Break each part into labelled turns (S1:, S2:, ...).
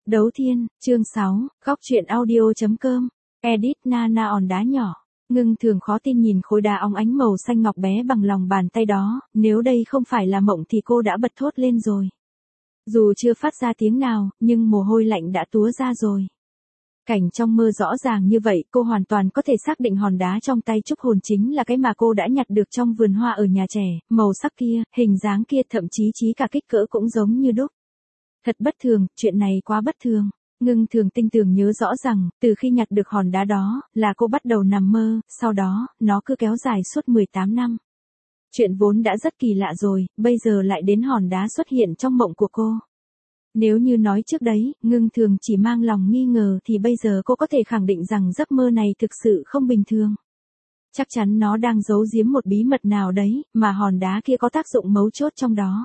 S1: Đấu Thiên, chương 6, góc truyện audio.com, edit Nana on đá nhỏ. Ngưng Thường khó tin nhìn khối đá óng ánh màu xanh ngọc bé bằng lòng bàn tay đó, nếu đây không phải là mộng thì cô đã bật thốt lên rồi. Dù chưa phát ra tiếng nào, nhưng mồ hôi lạnh đã túa ra rồi. Cảnh trong mơ rõ ràng như vậy, cô hoàn toàn có thể xác định hòn đá trong tay Trúc Hồn chính là cái mà cô đã nhặt được trong vườn hoa ở nhà trẻ, màu sắc kia, hình dáng kia, thậm chí cả kích cỡ cũng giống như đúc. Thật bất thường, chuyện này quá bất thường. Ngưng Thường tinh tường nhớ rõ rằng, từ khi nhặt được hòn đá đó, là cô bắt đầu nằm mơ, sau đó, nó cứ kéo dài suốt 18 năm. Chuyện vốn đã rất kỳ lạ rồi, bây giờ lại đến hòn đá xuất hiện trong mộng của cô. Nếu như nói trước đấy, Ngưng Thường chỉ mang lòng nghi ngờ thì bây giờ cô có thể khẳng định rằng giấc mơ này thực sự không bình thường. Chắc chắn nó đang giấu giếm một bí mật nào đấy, mà hòn đá kia có tác dụng mấu chốt trong đó.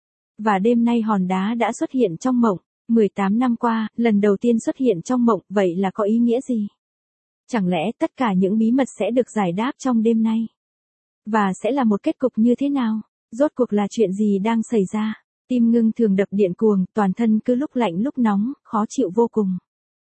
S1: Và đêm nay hòn đá đã xuất hiện trong mộng, 18 năm qua, lần đầu tiên xuất hiện trong mộng, vậy là có ý nghĩa gì? Chẳng lẽ tất cả những bí mật sẽ được giải đáp trong đêm nay? Và sẽ là một kết cục như thế nào? Rốt cuộc là chuyện gì đang xảy ra? Tim Ngưng Thường đập điện cuồng, toàn thân cứ lúc lạnh lúc nóng, khó chịu vô cùng.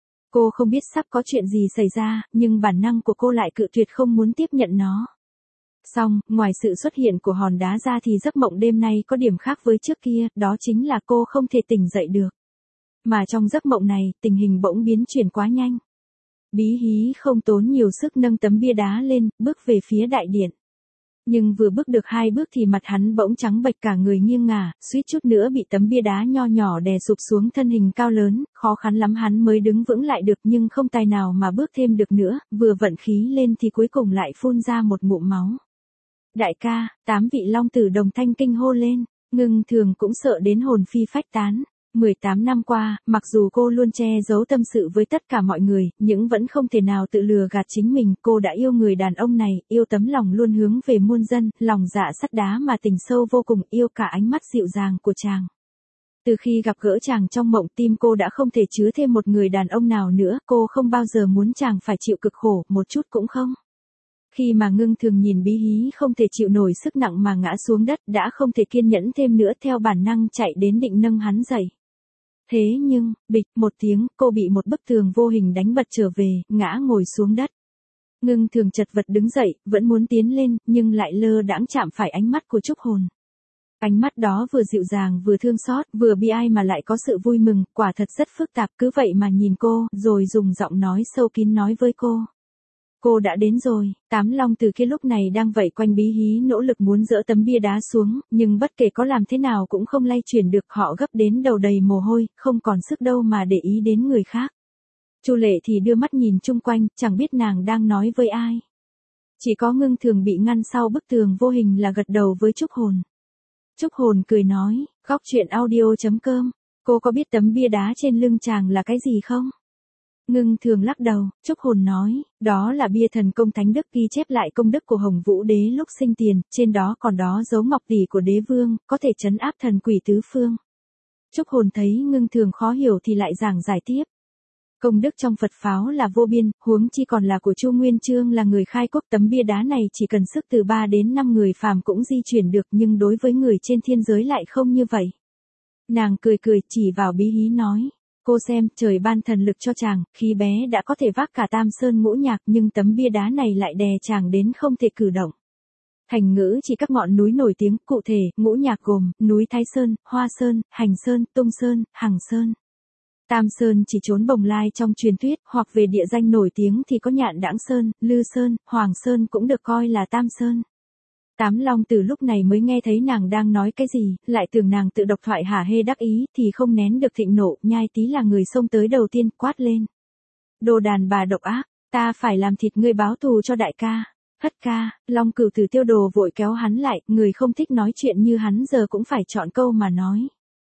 S1: Cô không biết sắp có chuyện gì xảy ra, nhưng bản năng của cô lại cự tuyệt không muốn tiếp nhận nó. Xong, ngoài sự xuất hiện của hòn đá ra thì giấc mộng đêm nay có điểm khác với trước kia, đó chính là cô không thể tỉnh dậy được. Mà trong giấc mộng này, tình hình bỗng biến chuyển quá nhanh. Bí Hí không tốn nhiều sức nâng tấm bia đá lên, bước về phía đại điện. Nhưng vừa bước được 2 bước thì mặt hắn bỗng trắng bệch, cả người nghiêng ngả, suýt chút nữa bị tấm bia đá nho nhỏ đè sụp xuống thân hình cao lớn, khó khăn lắm hắn mới đứng vững lại được nhưng không tài nào mà bước thêm được nữa, vừa vận khí lên thì cuối cùng lại phun ra một ngụm máu. Đại ca, 8 vị long tử đồng thanh kinh hô lên, Ngưng Thường cũng sợ đến hồn phi phách tán. 18 năm qua, mặc dù cô luôn che giấu tâm sự với tất cả mọi người, nhưng vẫn không thể nào tự lừa gạt chính mình, cô đã yêu người đàn ông này, yêu tấm lòng luôn hướng về muôn dân, lòng dạ sắt đá mà tình sâu vô cùng, yêu cả ánh mắt dịu dàng của chàng. Từ khi gặp gỡ chàng trong mộng, tim cô đã không thể chứa thêm một người đàn ông nào nữa, cô không bao giờ muốn chàng phải chịu cực khổ, một chút cũng không. Khi mà Ngưng Thường nhìn Bí Hí không thể chịu nổi sức nặng mà ngã xuống đất, đã không thể kiên nhẫn thêm nữa, theo bản năng chạy đến định nâng hắn dậy. Thế nhưng, bịch một tiếng, cô bị một bức tường vô hình đánh bật trở về, ngã ngồi xuống đất. Ngưng Thường chật vật đứng dậy, vẫn muốn tiến lên, nhưng lại lơ đãng chạm phải ánh mắt của Trúc Hồn. Ánh mắt đó vừa dịu dàng vừa thương xót, vừa bi ai mà lại có sự vui mừng, quả thật rất phức tạp, cứ vậy mà nhìn cô, rồi dùng giọng nói sâu kín nói với cô. Cô đã đến rồi. 8 long tử kia lúc này đang vây quanh Bí Hí nỗ lực muốn dỡ tấm bia đá xuống, nhưng bất kể có làm thế nào cũng không lay chuyển được, họ gấp đến đầu đầy mồ hôi, không còn sức đâu mà để ý đến người khác. Chu Lệ thì đưa mắt nhìn chung quanh, chẳng biết nàng đang nói với ai. Chỉ có Ngưng Thường bị ngăn sau bức tường vô hình là gật đầu với Trúc Hồn. Trúc Hồn cười nói, góc truyện audio.com, cô có biết tấm bia đá trên lưng chàng là cái gì không? Ngưng Thường lắc đầu, Trúc Hồn nói, đó là bia thần công thánh đức, ghi chép lại công đức của Hồng Vũ Đế lúc sinh tiền, trên đó còn đó dấu ngọc tỷ của đế vương, có thể trấn áp thần quỷ tứ phương. Trúc Hồn thấy Ngưng Thường khó hiểu thì lại giảng giải tiếp. Công đức trong Phật pháo là vô biên, huống chi còn là của Chu Nguyên Chương là người khai quốc, tấm bia đá này chỉ cần sức từ 3 đến 5 người phàm cũng di chuyển được, nhưng đối với người trên thiên giới lại không như vậy. Nàng cười chỉ vào Bí Hí nói. Cô xem, trời ban thần lực cho chàng, khi bé đã có thể vác cả Tam Sơn Ngũ Nhạc, nhưng tấm bia đá này lại đè chàng đến không thể cử động. Thành ngữ chỉ các ngọn núi nổi tiếng, cụ thể, Ngũ Nhạc gồm, núi Thái Sơn, Hoa Sơn, Hành Sơn, Tung Sơn, Hằng Sơn. Tam Sơn chỉ trốn bồng lai trong truyền thuyết, hoặc về địa danh nổi tiếng thì có Nhạn Đãng Sơn, Lư Sơn, Hoàng Sơn cũng được coi là Tam Sơn. 8 long tử lúc này mới nghe thấy nàng đang nói cái gì, lại tưởng nàng tự độc thoại hả hê đắc ý, thì không nén được thịnh nộ, Nhai Tý là người xông tới đầu tiên, quát lên. Đồ đàn bà độc ác, ta phải làm thịt ngươi báo thù cho đại ca. Hất ca, Long Cửu Tử Tiêu Đồ vội kéo hắn lại, người không thích nói chuyện như hắn giờ cũng phải chọn câu mà nói.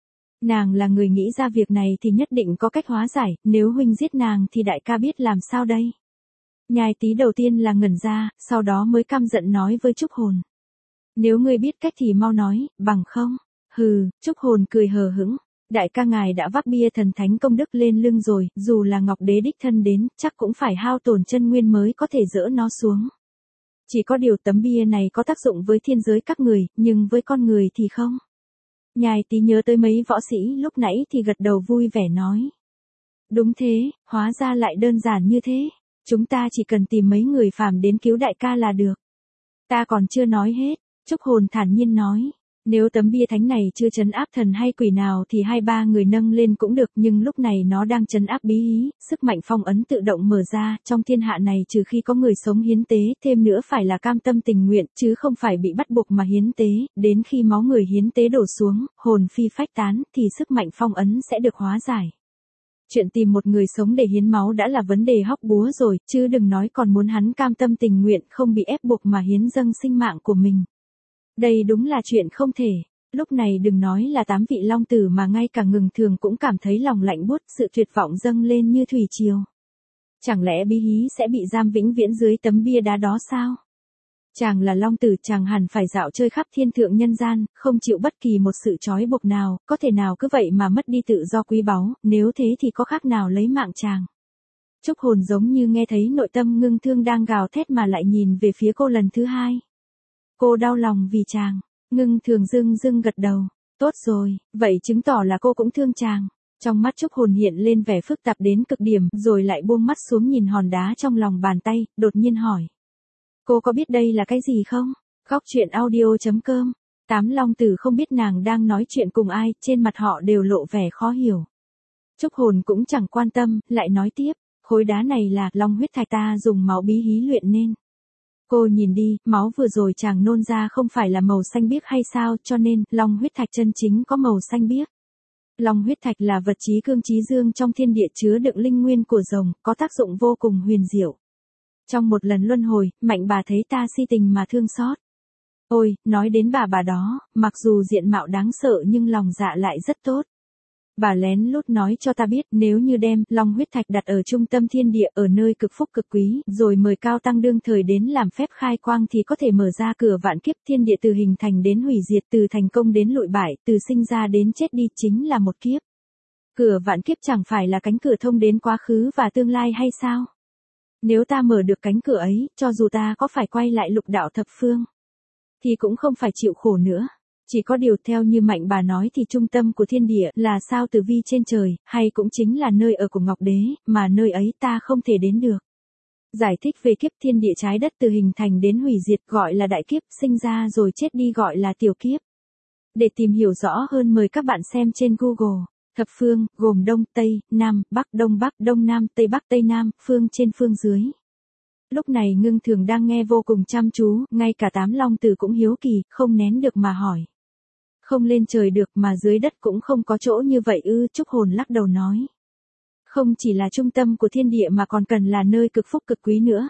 S1: Nàng là người nghĩ ra việc này thì nhất định có cách hóa giải, nếu huynh giết nàng thì đại ca biết làm sao đây. Nhai Tý đầu tiên là ngẩn ra, sau đó mới căm giận nói với Trúc Hồn. Nếu ngươi biết cách thì mau nói, bằng không. Hừ, Trúc Hồn cười hờ hững. Đại ca ngài đã vác bia thần thánh công đức lên lưng rồi, dù là Ngọc Đế đích thân đến, chắc cũng phải hao tổn chân nguyên mới có thể dỡ nó xuống. Chỉ có điều tấm bia này có tác dụng với thiên giới các người, nhưng với con người thì không. Nhai Tý nhớ tới mấy võ sĩ lúc nãy thì gật đầu vui vẻ nói. Đúng thế, hóa ra lại đơn giản như thế. Chúng ta chỉ cần tìm mấy người phàm đến cứu đại ca là được. Ta còn chưa nói hết, Trúc Hồn thản nhiên nói. Nếu tấm bia thánh này chưa trấn áp thần hay quỷ nào thì 2-3 người nâng lên cũng được, nhưng lúc này nó đang trấn áp bí ý, sức mạnh phong ấn tự động mở ra, trong thiên hạ này trừ khi có người sống hiến tế, thêm nữa phải là cam tâm tình nguyện, chứ không phải bị bắt buộc mà hiến tế, đến khi máu người hiến tế đổ xuống, hồn phi phách tán, thì sức mạnh phong ấn sẽ được hóa giải. Chuyện tìm một người sống để hiến máu đã là vấn đề hóc búa rồi, chứ đừng nói còn muốn hắn cam tâm tình nguyện không bị ép buộc mà hiến dâng sinh mạng của mình. Đây đúng là chuyện không thể. Lúc này đừng nói là 8 vị long tử mà ngay cả Ngừng Thường cũng cảm thấy lòng lạnh buốt, sự tuyệt vọng dâng lên như thủy triều. Chẳng lẽ bí hí sẽ bị giam vĩnh viễn dưới tấm bia đá đó sao? Chàng là long tử, chàng hẳn phải dạo chơi khắp thiên thượng nhân gian, không chịu bất kỳ một sự trói buộc nào, có thể nào cứ vậy mà mất đi tự do quý báu, nếu thế thì có khác nào lấy mạng chàng. Trúc Hồn giống như nghe thấy nội tâm Ngưng Thương đang gào thét mà lại nhìn về phía cô lần thứ hai. Cô đau lòng vì chàng. Ngưng Thường dưng dưng gật đầu. Tốt rồi, vậy chứng tỏ là cô cũng thương chàng. Trong mắt Trúc Hồn hiện lên vẻ phức tạp đến cực điểm, rồi lại buông mắt xuống nhìn hòn đá trong lòng bàn tay, đột nhiên hỏi. Cô có biết đây là cái gì không? Góc truyện audio.com. 8 long tử không biết nàng đang nói chuyện cùng ai, trên mặt họ đều lộ vẻ khó hiểu. Trúc Hồn cũng chẳng quan tâm, lại nói tiếp. Khối đá này là long huyết thạch ta dùng máu bí hí luyện nên. Cô nhìn đi, máu vừa rồi chàng nôn ra không phải là màu xanh biếc hay sao, cho nên, long huyết thạch chân chính có màu xanh biếc. Long huyết thạch là vật chí cương chí dương trong thiên địa chứa đựng linh nguyên của rồng, có tác dụng vô cùng huyền diệu. Trong một lần luân hồi, Mạnh bà thấy ta si tình mà thương xót. Ôi, nói đến bà đó, mặc dù diện mạo đáng sợ nhưng lòng dạ lại rất tốt. Bà lén lút nói cho ta biết nếu như đem long huyết thạch đặt ở trung tâm thiên địa ở nơi cực phúc cực quý, rồi mời cao tăng đương thời đến làm phép khai quang thì có thể mở ra cửa vạn kiếp, thiên địa từ hình thành đến hủy diệt, từ thành công đến lụi bại, từ sinh ra đến chết đi chính là một kiếp. Cửa vạn kiếp chẳng phải là cánh cửa thông đến quá khứ và tương lai hay sao? Nếu ta mở được cánh cửa ấy, cho dù ta có phải quay lại lục đạo thập phương, thì cũng không phải chịu khổ nữa. Chỉ có điều theo như Mạnh bà nói thì trung tâm của thiên địa là sao tử vi trên trời, hay cũng chính là nơi ở của Ngọc Đế, mà nơi ấy ta không thể đến được. Giải thích về kiếp thiên địa trái đất từ hình thành đến hủy diệt gọi là đại kiếp, sinh ra rồi chết đi gọi là tiểu kiếp. Để tìm hiểu rõ hơn mời các bạn xem trên Google. Thập phương, gồm Đông, Tây, Nam, Bắc, Đông Nam, Tây Nam, phương trên phương dưới. Lúc này Ngưng Thường đang nghe vô cùng chăm chú, ngay cả 8 long tử cũng hiếu kỳ, không nén được mà hỏi. Không lên trời được mà dưới đất cũng không có chỗ như vậy ư? Trúc Hồn lắc đầu nói. Không chỉ là trung tâm của thiên địa mà còn cần là nơi cực phúc cực quý nữa.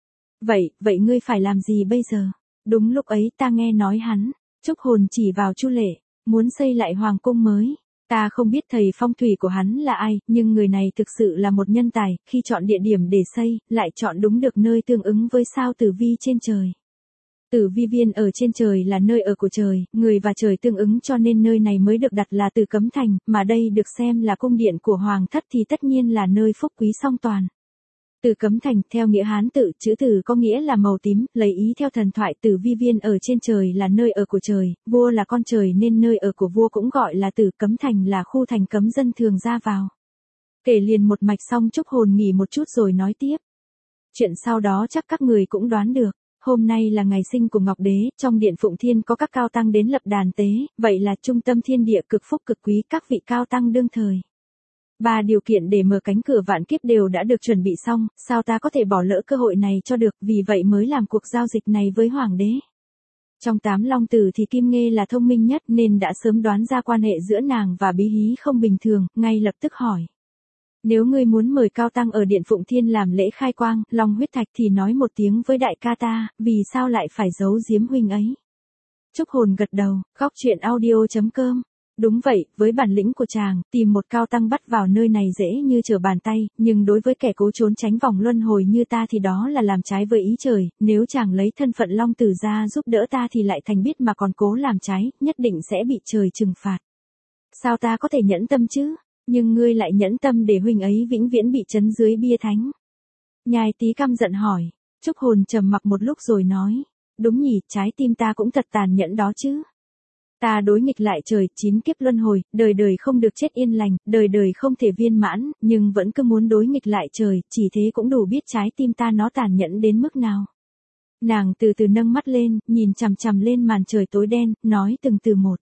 S1: Vậy ngươi phải làm gì bây giờ? Đúng lúc ấy ta nghe nói hắn. Trúc Hồn chỉ vào Chu Lệ, muốn xây lại hoàng cung mới. Ta không biết thầy phong thủy của hắn là ai, nhưng người này thực sự là một nhân tài, khi chọn địa điểm để xây, lại chọn đúng được nơi tương ứng với sao tử vi trên trời. Tử vi viên ở trên trời là nơi ở của trời, người và trời tương ứng cho nên nơi này mới được đặt là Tử Cấm Thành, mà đây được xem là cung điện của Hoàng thất thì tất nhiên là nơi phúc quý song toàn. Tử Cấm Thành, theo nghĩa Hán tự, chữ Tử có nghĩa là màu tím, lấy ý theo thần thoại Tử vi viên ở trên trời là nơi ở của trời, vua là con trời nên nơi ở của vua cũng gọi là Tử Cấm Thành, là khu thành cấm dân thường ra vào. Kể liền một mạch xong Trúc Hồn nghỉ một chút rồi nói tiếp. Chuyện sau đó chắc các người cũng đoán được. Hôm nay là ngày sinh của Ngọc Đế, trong điện Phụng Thiên có các cao tăng đến lập đàn tế, vậy là trung tâm thiên địa cực phúc cực quý, các vị cao tăng đương thời. 3 điều kiện để mở cánh cửa vạn kiếp đều đã được chuẩn bị xong, sao ta có thể bỏ lỡ cơ hội này cho được, vì vậy mới làm cuộc giao dịch này với Hoàng đế. Trong 8 long tử thì Kim Nghê là thông minh nhất nên đã sớm đoán ra quan hệ giữa nàng và Bí Hí không bình thường, ngay lập tức hỏi. Nếu ngươi muốn mời cao tăng ở điện Phụng Thiên làm lễ khai quang, long huyết thạch thì nói một tiếng với đại ca ta, vì sao lại phải giấu giếm huynh ấy? Trúc Hồn gật đầu, góc truyện audio.com. Đúng vậy, với bản lĩnh của chàng, tìm một cao tăng bắt vào nơi này dễ như trở bàn tay, nhưng đối với kẻ cố trốn tránh vòng luân hồi như ta thì đó là làm trái với ý trời, nếu chàng lấy thân phận long tử ra giúp đỡ ta thì lại thành biết mà còn cố làm trái, nhất định sẽ bị trời trừng phạt. Sao ta có thể nhẫn tâm chứ? Nhưng ngươi lại nhẫn tâm để huynh ấy vĩnh viễn bị trấn dưới bia thánh. Nhai Tý căm giận hỏi. Trúc Hồn trầm mặc một lúc rồi nói. Đúng nhỉ, trái tim ta cũng thật tàn nhẫn đó chứ. Ta đối nghịch lại trời, 9 kiếp luân hồi, đời đời không được chết yên lành, đời đời không thể viên mãn, nhưng vẫn cứ muốn đối nghịch lại trời, chỉ thế cũng đủ biết trái tim ta nó tàn nhẫn đến mức nào. Nàng từ từ nâng mắt lên, nhìn chằm chằm lên màn trời tối đen, nói từng từ một.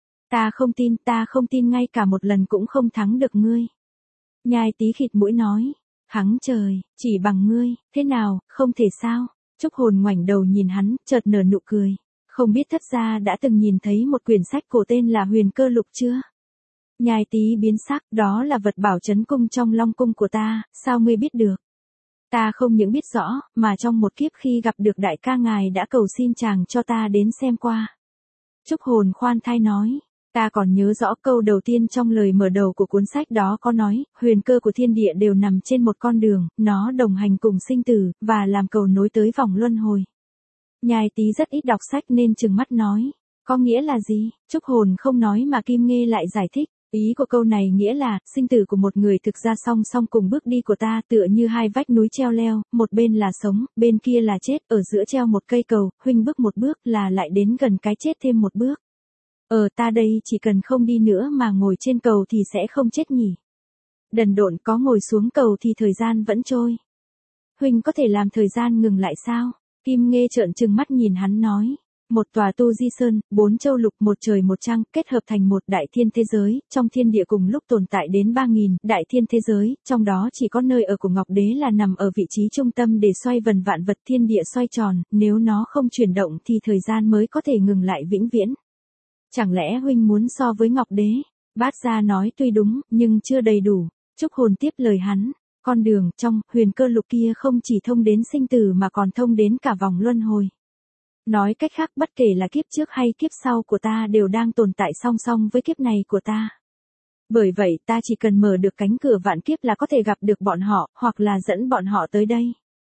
S1: Ta không tin ngay cả một lần cũng không thắng được ngươi. Nhai Tý khịt mũi nói. Hắng trời, chỉ bằng ngươi, thế nào, không thể sao. Trúc Hồn ngoảnh đầu nhìn hắn, chợt nở nụ cười. Không biết thất gia đã từng nhìn thấy một quyển sách cổ tên là Huyền Cơ Lục chưa? Nhai Tý biến sắc, đó là vật bảo trấn cung trong Long cung của ta, sao ngươi biết được? Ta không những biết rõ, mà trong một kiếp khi gặp được đại ca ngài đã cầu xin chàng cho ta đến xem qua. Trúc Hồn khoan thai nói. Ta còn nhớ rõ câu đầu tiên trong lời mở đầu của cuốn sách đó có nói, huyền cơ của thiên địa đều nằm trên một con đường, nó đồng hành cùng sinh tử, và làm cầu nối tới vòng luân hồi. Nhai Tý rất ít đọc sách nên trừng mắt nói, có nghĩa là gì? Trúc Hồn không nói mà Kim Nghê lại giải thích. Ý của câu này nghĩa là, sinh tử của một người thực ra song song cùng bước đi của ta tựa như hai vách núi treo leo, một bên là sống, bên kia là chết, ở giữa treo một cây cầu, huynh bước một bước là lại đến gần cái chết thêm một bước. Ta đây chỉ cần không đi nữa mà ngồi trên cầu thì sẽ không chết nhỉ. Đần độn, có ngồi xuống cầu thì thời gian vẫn trôi. Huynh có thể làm thời gian ngừng lại sao? Kim Nghê trợn trừng mắt nhìn hắn nói. Một tòa Tu Di Sơn, 4 châu lục, một trời một trăng, kết hợp thành một đại thiên thế giới, trong thiên địa cùng lúc tồn tại đến 3.000 đại thiên thế giới, trong đó chỉ có nơi ở của Ngọc Đế là nằm ở vị trí trung tâm để xoay vần vạn vật thiên địa xoay tròn, nếu nó không chuyển động thì thời gian mới có thể ngừng lại vĩnh viễn. Chẳng lẽ huynh muốn so với Ngọc Đế? Bát Gia nói tuy đúng, nhưng chưa đầy đủ. Trúc Hồn tiếp lời hắn. Con đường trong huyền cơ lục kia không chỉ thông đến sinh tử mà còn thông đến cả vòng luân hồi. Nói cách khác, bất kể là kiếp trước hay kiếp sau của ta đều đang tồn tại song song với kiếp này của ta. Bởi vậy ta chỉ cần mở được cánh cửa vạn kiếp là có thể gặp được bọn họ, hoặc là dẫn bọn họ tới đây.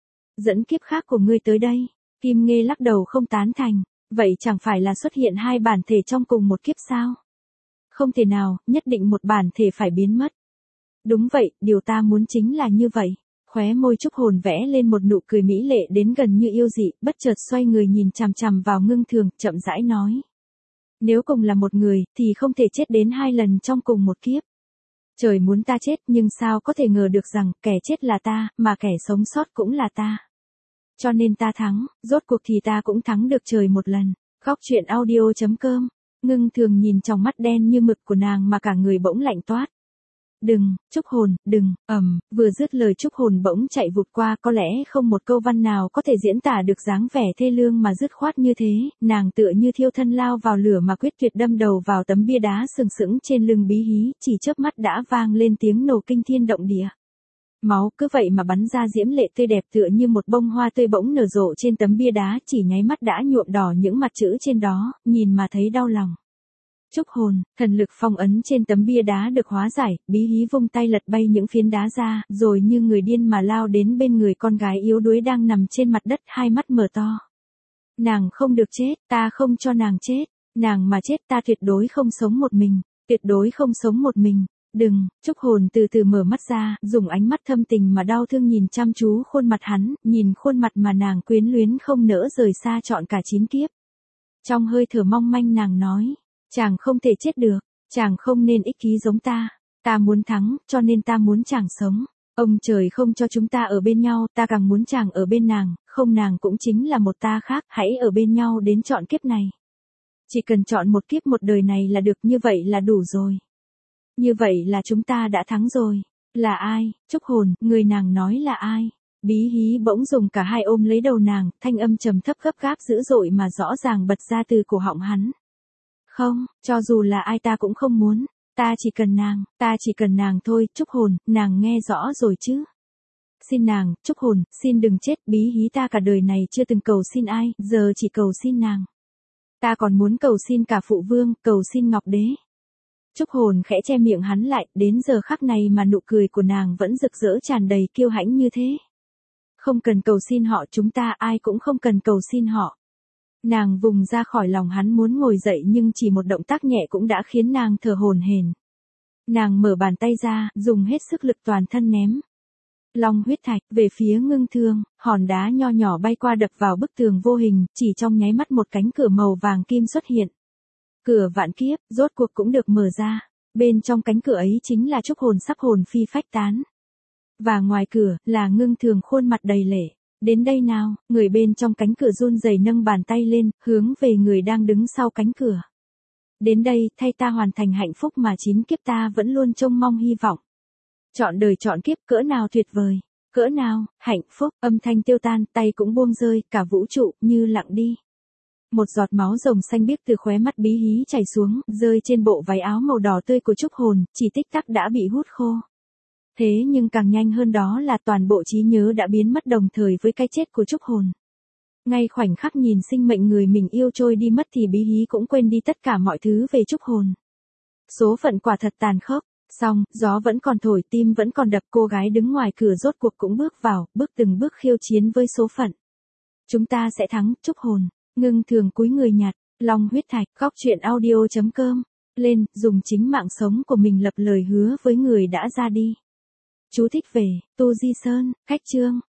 S1: Dẫn kiếp khác của ngươi tới đây. Kim Nghê lắc đầu không tán thành. Vậy chẳng phải là xuất hiện hai bản thể trong cùng một kiếp sao? Không thể nào, nhất định một bản thể phải biến mất. Đúng vậy, điều ta muốn chính là như vậy. Khóe môi Trúc Hồn vẽ lên một nụ cười mỹ lệ đến gần như yêu dị, bất chợt xoay người nhìn chằm chằm vào Ngưng Thường, chậm rãi nói. Nếu cùng là một người, thì không thể chết đến 2 lần trong cùng một kiếp. Trời muốn ta chết nhưng sao có thể ngờ được rằng kẻ chết là ta, mà kẻ sống sót cũng là ta. Cho nên ta thắng, rốt cuộc thì ta cũng thắng được trời một lần. Góc truyện audio.com. Ngưng Thường nhìn trong mắt đen như mực của nàng mà cả người bỗng lạnh toát. Đừng, Trúc Hồn, đừng, vừa dứt lời Trúc Hồn bỗng chạy vụt qua, có lẽ không một câu văn nào có thể diễn tả được dáng vẻ thê lương mà dứt khoát như thế, nàng tựa như thiêu thân lao vào lửa mà quyết tuyệt đâm đầu vào tấm bia đá sừng sững trên lưng Bí Hí, chỉ chớp mắt đã vang lên tiếng nổ kinh thiên động địa. Máu cứ vậy mà bắn ra diễm lệ tươi đẹp tựa như một bông hoa tươi bỗng nở rộ trên tấm bia đá, chỉ nháy mắt đã nhuộm đỏ những mặt chữ trên đó, nhìn mà thấy đau lòng. Trúc Hồn, thần lực phong ấn trên tấm bia đá được hóa giải, Bí Hí vung tay lật bay những phiến đá ra, rồi như người điên mà lao đến bên người con gái yếu đuối đang nằm trên mặt đất, hai mắt mở to. Nàng không được chết, ta không cho nàng chết, nàng mà chết ta tuyệt đối không sống một mình, tuyệt đối không sống một mình. Đừng, Trúc Hồn từ từ mở mắt ra, dùng ánh mắt thâm tình mà đau thương nhìn chăm chú khuôn mặt hắn, nhìn khuôn mặt mà nàng quyến luyến không nỡ rời xa trọn cả 9 kiếp. Trong hơi thở mong manh nàng nói, chàng không thể chết được, chàng không nên ích kỷ giống ta muốn thắng, cho nên ta muốn chàng sống. Ông trời không cho chúng ta ở bên nhau, ta càng muốn chàng ở bên nàng, không nàng cũng chính là một ta khác, hãy ở bên nhau đến trọn kiếp này. Chỉ cần chọn một kiếp một đời này là được, như vậy là đủ rồi. Như vậy là chúng ta đã thắng rồi. Là ai? Trúc Hồn, người nàng nói là ai? Bí Hí bỗng dùng cả hai ôm lấy đầu nàng, thanh âm trầm thấp gấp gáp dữ dội mà rõ ràng bật ra từ cổ họng hắn. Không, cho dù là ai ta cũng không muốn. Ta chỉ cần nàng thôi. Trúc Hồn, nàng nghe rõ rồi chứ? Xin nàng, Trúc Hồn, xin đừng chết. Bí Hí ta cả đời này chưa từng cầu xin ai, giờ chỉ cầu xin nàng. Ta còn muốn cầu xin cả phụ vương, cầu xin Ngọc Đế. Trúc Hồn khẽ che miệng hắn lại, đến giờ khắc này mà nụ cười của nàng vẫn rực rỡ tràn đầy kiêu hãnh như thế. Không cần cầu xin họ, chúng ta ai cũng không cần cầu xin họ. Nàng vùng ra khỏi lòng hắn muốn ngồi dậy nhưng chỉ một động tác nhẹ cũng đã khiến nàng thở hổn hển. Nàng mở bàn tay ra, dùng hết sức lực toàn thân ném. Long huyết thạch, về phía Ngưng Thương, hòn đá nho nhỏ bay qua đập vào bức tường vô hình, chỉ trong nháy mắt một cánh cửa màu vàng kim xuất hiện. Cửa vạn kiếp, rốt cuộc cũng được mở ra. Bên trong cánh cửa ấy chính là Trúc Hồn sắp hồn phi phách tán. Và ngoài cửa, là Ngưng Thường khuôn mặt đầy lệ. Đến đây nào, người bên trong cánh cửa run rẩy nâng bàn tay lên, hướng về người đang đứng sau cánh cửa. Đến đây, thay ta hoàn thành hạnh phúc mà 9 kiếp ta vẫn luôn trông mong hy vọng. Chọn đời chọn kiếp cỡ nào tuyệt vời, cỡ nào, hạnh phúc, âm thanh tiêu tan, tay cũng buông rơi, cả vũ trụ, như lặng đi. Một giọt máu rồng xanh biếc từ khóe mắt Bí Hí chảy xuống, rơi trên bộ váy áo màu đỏ tươi của Trúc Hồn, chỉ tích tắc đã bị hút khô. Thế nhưng càng nhanh hơn đó là toàn bộ trí nhớ đã biến mất đồng thời với cái chết của Trúc Hồn. Ngay khoảnh khắc nhìn sinh mệnh người mình yêu trôi đi mất thì Bí Hí cũng quên đi tất cả mọi thứ về Trúc Hồn. Số phận quả thật tàn khốc. Xong, gió vẫn còn thổi, tim vẫn còn đập, cô gái đứng ngoài cửa rốt cuộc cũng bước vào, bước từng bước khiêu chiến với số phận. Chúng ta sẽ thắng, Trúc Hồn. Ngưng Thường cúi người nhặt, long huyết thạch, góc truyện audio.com. Lên, dùng chính mạng sống của mình lập lời hứa với người đã ra đi. Chú thích về, Tu Di Sơn, Khách chương.